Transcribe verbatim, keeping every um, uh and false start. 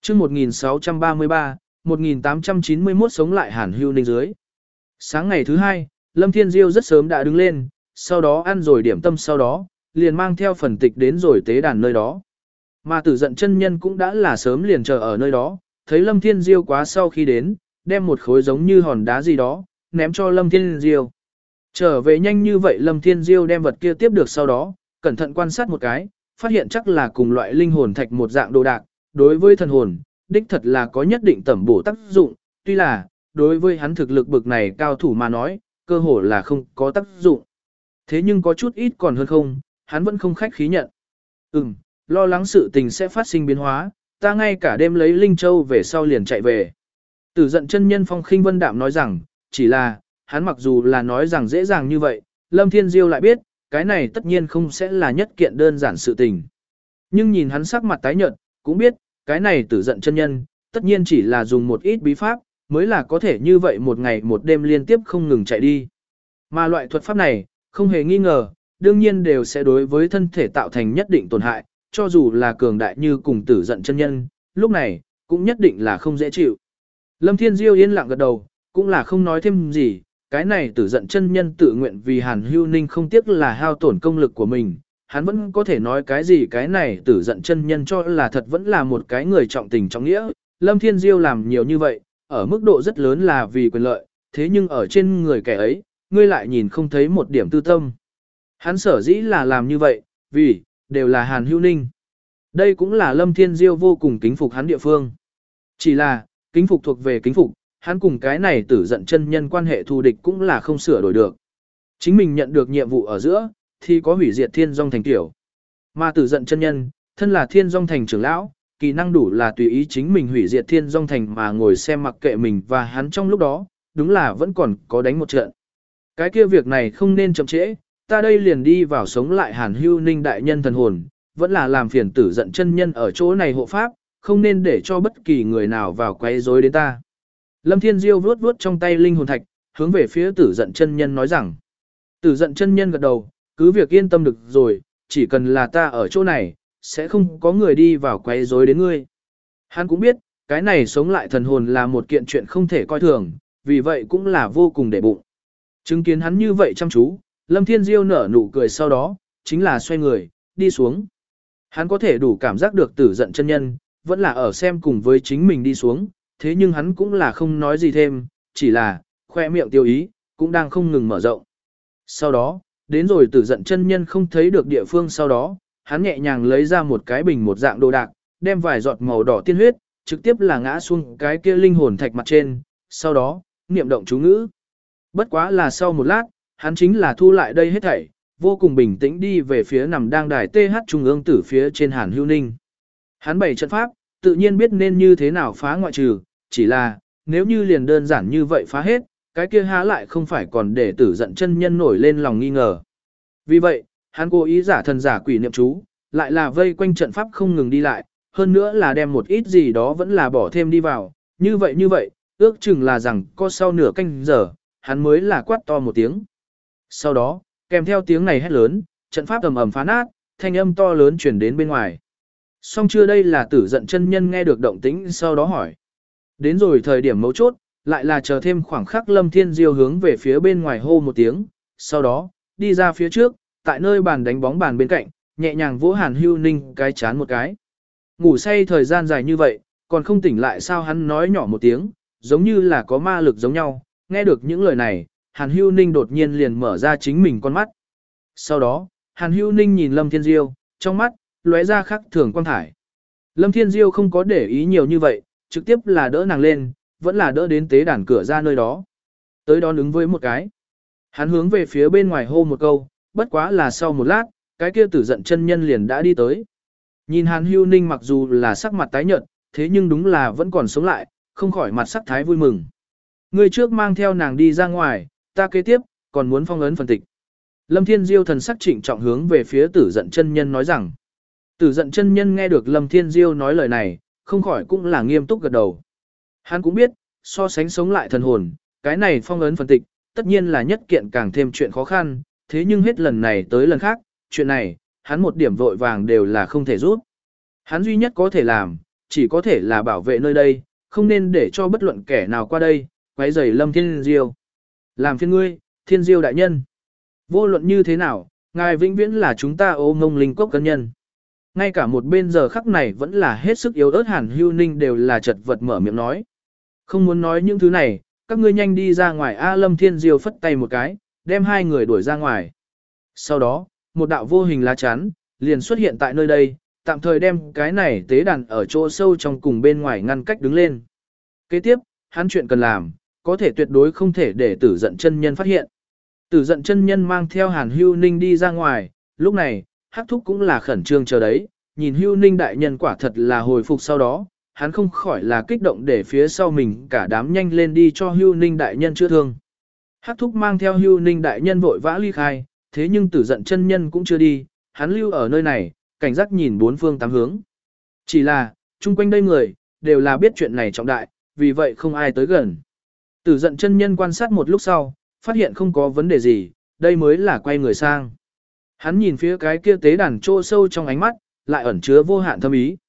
chương một nghìn sáu trăm ba mươi ba, một nghìn tám trăm chín mươi mốt sống lại Hàn Hưu Ninh dưới. Sáng ngày thứ hai, Lâm Thiên Diêu rất sớm đã đứng lên, sau đó ăn rồi điểm tâm sau đó, liền mang theo phần tịch đến rồi tế đàn nơi đó. Mà Tử Dận chân nhân cũng đã là sớm liền chờ ở nơi đó, thấy Lâm Thiên Diêu quá sau khi đến, đem một khối giống như hòn đá gì đó, ném cho Lâm Thiên Diêu. Trở về nhanh như vậy Lâm Thiên Diêu đem vật kia tiếp được sau đó, cẩn thận quan sát một cái, phát hiện chắc là cùng loại linh hồn thạch một dạng đồ đạc, đối với thần hồn, đích thật là có nhất định tẩm bổ tác dụng, tuy là, đối với hắn thực lực bực này cao thủ mà nói, cơ hồ là không có tác dụng. Thế nhưng có chút ít còn hơn không, hắn vẫn không khách khí nhận. Ừm, lo lắng sự tình sẽ phát sinh biến hóa, ta ngay cả đêm lấy Linh Châu về sau liền chạy về. Tử Dận chân nhân Phong Khinh Vân Đạm nói rằng, chỉ là, hắn mặc dù là nói rằng dễ dàng như vậy, Lâm Thiên Diêu lại biết, cái này tất nhiên không sẽ là nhất kiện đơn giản sự tình. Nhưng nhìn hắn sắc mặt tái nhợt, cũng biết, cái này Tử Dận chân nhân, tất nhiên chỉ là dùng một ít bí pháp, mới là có thể như vậy một ngày một đêm liên tiếp không ngừng chạy đi. Mà loại thuật pháp này, không hề nghi ngờ, đương nhiên đều sẽ đối với thân thể tạo thành nhất định tổn hại, cho dù là cường đại như cùng Tử Dận chân nhân, lúc này, cũng nhất định là không dễ chịu. Lâm Thiên Diêu yên lặng gật đầu, cũng là không nói thêm gì, cái này Tử Dận chân nhân tự nguyện vì Hàn Hưu Ninh không tiếc là hao tổn công lực của mình, hắn vẫn có thể nói cái gì cái này Tử Dận chân nhân cho là thật vẫn là một cái người trọng tình trọng nghĩa. Lâm Thiên Diêu làm nhiều như vậy, ở mức độ rất lớn là vì quyền lợi, thế nhưng ở trên người kẻ ấy, ngươi lại nhìn không thấy một điểm tư tâm. Hắn sở dĩ là làm như vậy, vì, đều là Hàn Hưu Ninh. Đây cũng là Lâm Thiên Diêu vô cùng kính phục hắn địa phương. Chỉ là, kính phục thuộc về kính phục, hắn cùng cái này Tử Dận chân nhân quan hệ thù địch cũng là không sửa đổi được. Chính mình nhận được nhiệm vụ ở giữa, thì có hủy diệt Thiên Dung Thành tiểu. Mà Tử Dận chân nhân, thân là Thiên Dung Thành trưởng lão, kỳ năng đủ là tùy ý chính mình hủy diệt Thiên Dung Thành mà ngồi xem mặc kệ mình và hắn trong lúc đó, đúng là vẫn còn có đánh một trận. Cái kia việc này không nên chậm trễ, ta đây liền đi vào sống lại Hàn Hưu Ninh đại nhân thần hồn, vẫn là làm phiền Tử Dận chân nhân ở chỗ này hộ pháp, không nên để cho bất kỳ người nào vào quấy rối đến ta. Lâm Thiên Diêu vuốt vuốt trong tay linh hồn thạch, hướng về phía Tử Dận chân nhân nói rằng. Tử Dận chân nhân gật đầu, cứ việc yên tâm được rồi, chỉ cần là ta ở chỗ này, sẽ không có người đi vào quấy rối đến ngươi. Hắn cũng biết, cái này sống lại thần hồn là một kiện chuyện không thể coi thường, vì vậy cũng là vô cùng để bụng. Chứng kiến hắn như vậy chăm chú, Lâm Thiên Diêu nở nụ cười sau đó, chính là xoay người, đi xuống. Hắn có thể đủ cảm giác được Tử Dận chân nhân, vẫn là ở xem cùng với chính mình đi xuống, thế nhưng hắn cũng là không nói gì thêm, chỉ là, khoe miệng tiêu ý, cũng đang không ngừng mở rộng. Sau đó, đến rồi Tử Dận chân nhân không thấy được địa phương sau đó, hắn nhẹ nhàng lấy ra một cái bình một dạng đồ đạc, đem vài giọt màu đỏ tiên huyết, trực tiếp là ngã xuống cái kia linh hồn thạch mặt trên, sau đó, niệm động chú ngữ. Bất quá là sau một lát, hắn chính là thu lại đây hết thảy, vô cùng bình tĩnh đi về phía nằm đang đài tê hát trung ương tử phía trên Hàn Hưu Ninh. Hắn bày trận pháp, tự nhiên biết nên như thế nào phá ngoại trừ, chỉ là, nếu như liền đơn giản như vậy phá hết, cái kia há lại không phải còn để Tử Dận chân nhân nổi lên lòng nghi ngờ. Vì vậy, hắn cố ý giả thần giả quỷ niệm chú, lại là vây quanh trận pháp không ngừng đi lại, hơn nữa là đem một ít gì đó vẫn là bỏ thêm đi vào, như vậy như vậy, ước chừng là rằng có sau nửa canh giờ, hắn mới là quát to một tiếng. Sau đó, kèm theo tiếng này hét lớn, trận pháp ầm ầm phá nát, thanh âm to lớn truyền đến bên ngoài. Xong chưa đây là Tử Dận chân nhân nghe được động tĩnh sau đó hỏi. Đến rồi thời điểm mấu chốt, lại là chờ thêm khoảng khắc Lâm Thiên Diêu hướng về phía bên ngoài hô một tiếng, sau đó, đi ra phía trước, tại nơi bàn đánh bóng bàn bên cạnh, nhẹ nhàng vỗ Hàn Hưu Ninh cái chán một cái. Ngủ say thời gian dài như vậy, còn không tỉnh lại sao hắn nói nhỏ một tiếng, giống như là có ma lực giống nhau, nghe được những lời này, Hàn Hưu Ninh đột nhiên liền mở ra chính mình con mắt. Sau đó, Hàn Hưu Ninh nhìn Lâm Thiên Diêu, trong mắt, lóe ra khắc thường quang thải. Lâm Thiên Diêu không có để ý nhiều như vậy, trực tiếp là đỡ nàng lên, vẫn là đỡ đến tế đàn cửa ra nơi đó. Tới đó ứng với một cái. Hắn hướng về phía bên ngoài hô một câu, bất quá là sau một lát, cái kia Tử Dận chân nhân liền đã đi tới. Nhìn Hàn Hưu Ninh mặc dù là sắc mặt tái nhợt, thế nhưng đúng là vẫn còn sống lại, không khỏi mặt sắc thái vui mừng. Người trước mang theo nàng đi ra ngoài, ta kế tiếp, còn muốn phong ấn phần tịch. Lâm Thiên Diêu thần sắc trịnh trọng hướng về phía Tử Dận chân nhân nói rằng. Tử Dận chân nhân nghe được Lâm Thiên Diêu nói lời này, không khỏi cũng là nghiêm túc gật đầu. Hắn cũng biết, so sánh sống lại thần hồn, cái này phong ấn phần tịch, tất nhiên là nhất kiện càng thêm chuyện khó khăn, thế nhưng hết lần này tới lần khác, chuyện này, hắn một điểm vội vàng đều là không thể rút. Hắn duy nhất có thể làm, chỉ có thể là bảo vệ nơi đây, không nên để cho bất luận kẻ nào qua đây, quấy rầy Lâm Thiên Diêu. Làm phiền ngươi, Thiên Diêu đại nhân. Vô luận như thế nào, ngài vĩnh viễn là chúng ta ô ngông linh cốc cân nhân. Ngay cả một bên giờ khắc này vẫn là hết sức yếu ớt Hàn Hưu Ninh đều là chật vật mở miệng nói. Không muốn nói những thứ này, các ngươi nhanh đi ra ngoài. A Lâm Thiên Diêu phất tay một cái, đem hai người đuổi ra ngoài. Sau đó, một đạo vô hình lá chắn, liền xuất hiện tại nơi đây, tạm thời đem cái này tế đàn ở chỗ sâu trong cùng bên ngoài ngăn cách đứng lên. Kế tiếp, hắn chuyện cần làm, có thể tuyệt đối không thể để tử giận chân nhân phát hiện. Tử giận chân nhân mang theo Hàn Hưu Ninh đi ra ngoài, lúc này, Hắc Thúc cũng là khẩn trương chờ đấy, nhìn Hưu Ninh đại nhân quả thật là hồi phục sau đó, hắn không khỏi là kích động để phía sau mình cả đám nhanh lên đi cho Hưu Ninh đại nhân chữa thương. Hắc Thúc mang theo Hưu Ninh đại nhân vội vã ly khai, thế nhưng tử giận chân nhân cũng chưa đi, hắn lưu ở nơi này, cảnh giác nhìn bốn phương tám hướng. Chỉ là, chung quanh đây người, đều là biết chuyện này trọng đại, vì vậy không ai tới gần. Tử giận chân nhân quan sát một lúc sau, phát hiện không có vấn đề gì, đây mới là quay người sang. Hắn nhìn phía cái kia tế đàn trô sâu trong ánh mắt, lại ẩn chứa vô hạn thâm ý.